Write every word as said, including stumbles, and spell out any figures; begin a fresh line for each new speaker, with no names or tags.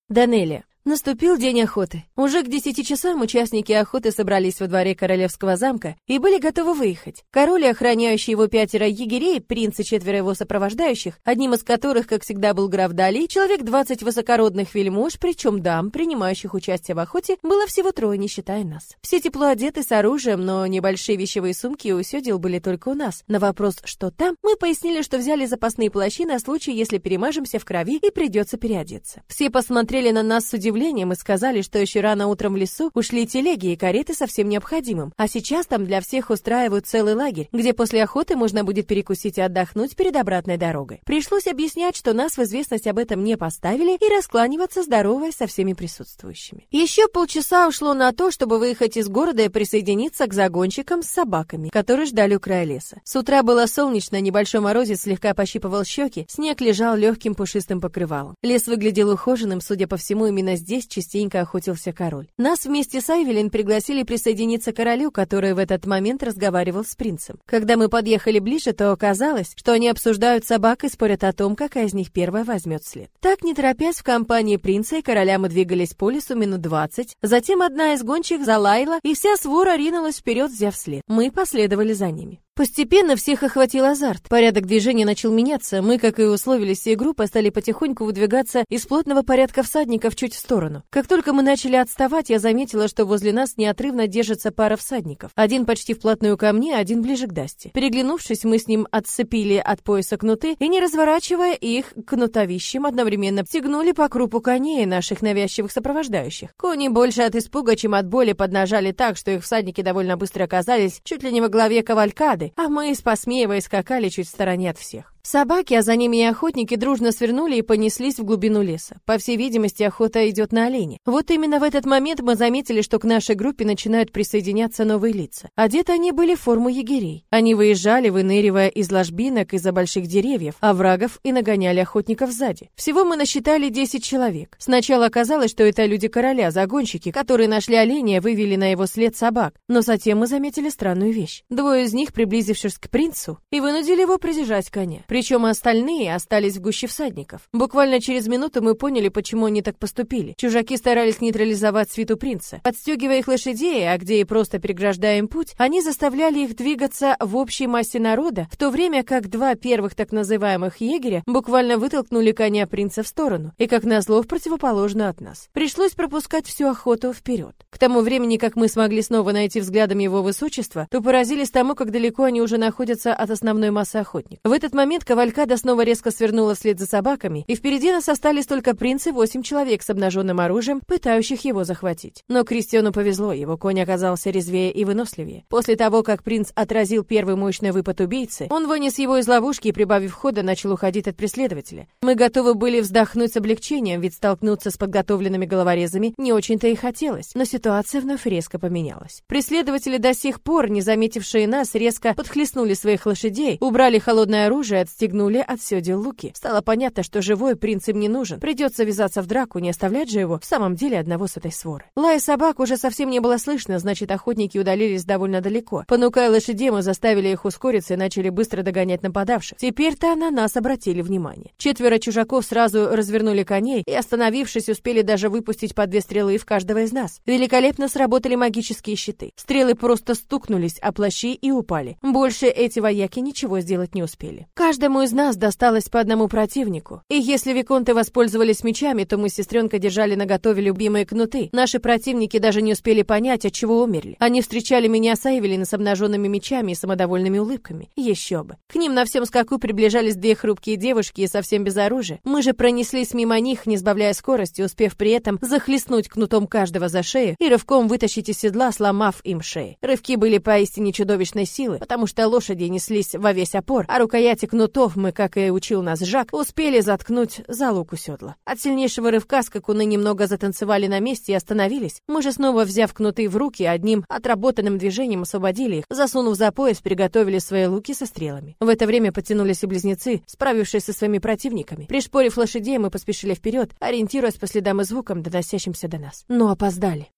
Данелия. Наступил день охоты. Уже к десяти часам участники охоты собрались во дворе королевского замка и были готовы выехать. Король и охраняющие его пятеро егерей, принц и четверо его сопровождающих, одним из которых, как всегда, был граф Далий, человек двадцать высокородных вельмож, причем дам, принимающих участие в охоте, было всего трое, не считая нас. Все тепло одеты с оружием, но небольшие вещевые сумки у сёдел были только у нас. На вопрос, что там, мы пояснили, что взяли запасные плащи на случай, если перемажемся в крови и придется переодеться. Все посмотрели на нас с удивлением и сказали, что еще рано утром в лесу ушли телеги и кареты со всем необходимым, а сейчас там для всех устраивают целый лагерь, где после охоты можно будет перекусить и отдохнуть перед обратной дорогой. Пришлось объяснять, что нас в известность об этом не поставили, и раскланиваться, здороваясь со всеми присутствующими. Еще полчаса ушло на то, чтобы выехать из города и присоединиться к загонщикам с собаками, которые ждали у края леса. С утра было солнечно, небольшой морозец слегка пощипывал щеки, снег лежал легким пушистым покрывалом. Лес выглядел ухоженным, судя по всему, именно здесь Здесь частенько охотился король. Нас вместе с Айвелин пригласили присоединиться к королю, который в этот момент разговаривал с принцем. Когда мы подъехали ближе, то оказалось, что они обсуждают собак и спорят о том, какая из них первая возьмет след. Так, не торопясь, в компании принца и короля мы двигались по лесу минут двадцать, затем одна из гончих залаяла, и вся свора ринулась вперед, взяв след. Мы последовали за ними. Постепенно всех охватил азарт. Порядок движения начал меняться. Мы, как и условились всей группой, стали потихоньку выдвигаться из плотного порядка всадников чуть в сторону. Как только мы начали отставать, я заметила, что возле нас неотрывно держится пара всадников. Один почти вплотную ко мне, один ближе к Дасте. Переглянувшись, мы с ним отцепили от пояса кнуты и, не разворачивая их кнутовищем, одновременно стегнули по крупу коней наших навязчивых сопровождающих. Кони больше от испуга, чем от боли, поднажали так, что их всадники довольно быстро оказались чуть ли не во главе кавалькады, а мы, посмеиваясь, скакали чуть в стороне от всех. Собаки, а за ними и охотники дружно свернули и понеслись в глубину леса. По всей видимости, охота идет на оленя. Вот именно в этот момент мы заметили, что к нашей группе начинают присоединяться новые лица. Одеты они были в форму егерей. Они выезжали, выныривая из ложбинок, из-за больших деревьев, оврагов, и нагоняли охотников сзади. Всего мы насчитали десять человек. Сначала оказалось, что это люди короля, загонщики, которые нашли оленя и вывели на его след собак. Но затем мы заметили странную вещь. Двое из них, приблизившись к принцу, и вынудили его придержать коня. Причем остальные остались в гуще всадников. Буквально через минуту мы поняли, почему они так поступили. Чужаки старались нейтрализовать свиту принца. Подстегивая их лошадей, а где и просто преграждая им путь, они заставляли их двигаться в общей массе народа, в то время как два первых так называемых егеря буквально вытолкнули коня принца в сторону, и как назло в противоположную от нас. Пришлось пропускать всю охоту вперед. К тому времени, как мы смогли снова найти взглядом его высочества, то поразились тому, как далеко они уже находятся от основной массы охотников. В этот момент кавалькада снова резко свернула вслед за собаками, и впереди нас остались только принц и восемь человек с обнаженным оружием, пытающих его захватить. Но Кристиану повезло, его конь оказался резвее и выносливее. После того, как принц отразил первый мощный выпад убийцы, он вынес его из ловушки и, прибавив хода, начал уходить от преследователя. Мы готовы были вздохнуть с облегчением, ведь столкнуться с подготовленными головорезами не очень-то и хотелось, но ситуация вновь резко поменялась. Преследователи, до сих пор не заметившие нас, резко подхлестнули своих лошадей, убрали холодное оружие, отстегнули от сёдел луки. Стало понятно, что живой принц им не нужен. Придется ввязаться в драку, не оставлять же его в самом деле одного с этой своры. Лая собак уже совсем не было слышно, значит, охотники удалились довольно далеко. Понукая лошадей, мы заставили их ускориться и начали быстро догонять нападавших. Теперь-то на нас обратили внимание. Четверо чужаков сразу развернули коней и, остановившись, успели даже выпустить по две стрелы в каждого из нас. Великолепно сработали магические щиты. Стрелы просто стукнулись о плащи и упали. Больше эти вояки ничего сделать не успели. Каждому из нас досталось по одному противнику. И если виконты воспользовались мечами, то мы с сестренкой держали наготове любимые кнуты. Наши противники даже не успели понять, от чего умерли. Они встречали меня с Айвелин с обнаженными мечами и самодовольными улыбками. Еще бы. К ним на всем скаку приближались две хрупкие девушки и совсем без оружия. Мы же пронеслись мимо них, не сбавляя скорости, успев при этом захлестнуть кнутом каждого за шею и рывком вытащить из седла, сломав им шеи. Рывки были поистине чудовищной силы, потому что лошади неслись во весь опор, а рукояти кнутов мы, как и учил нас Жак, успели заткнуть за луку седла. От сильнейшего рывка скакуны немного затанцевали на месте и остановились. Мы же снова, взяв кнуты в руки, одним отработанным движением освободили их, засунув за пояс, приготовили свои луки со стрелами. В это время потянулись и близнецы, справившись со своими противниками. Пришпорив лошадей, мы поспешили вперед, ориентируясь по следам и звукам, доносящимся до нас. Но опоздали.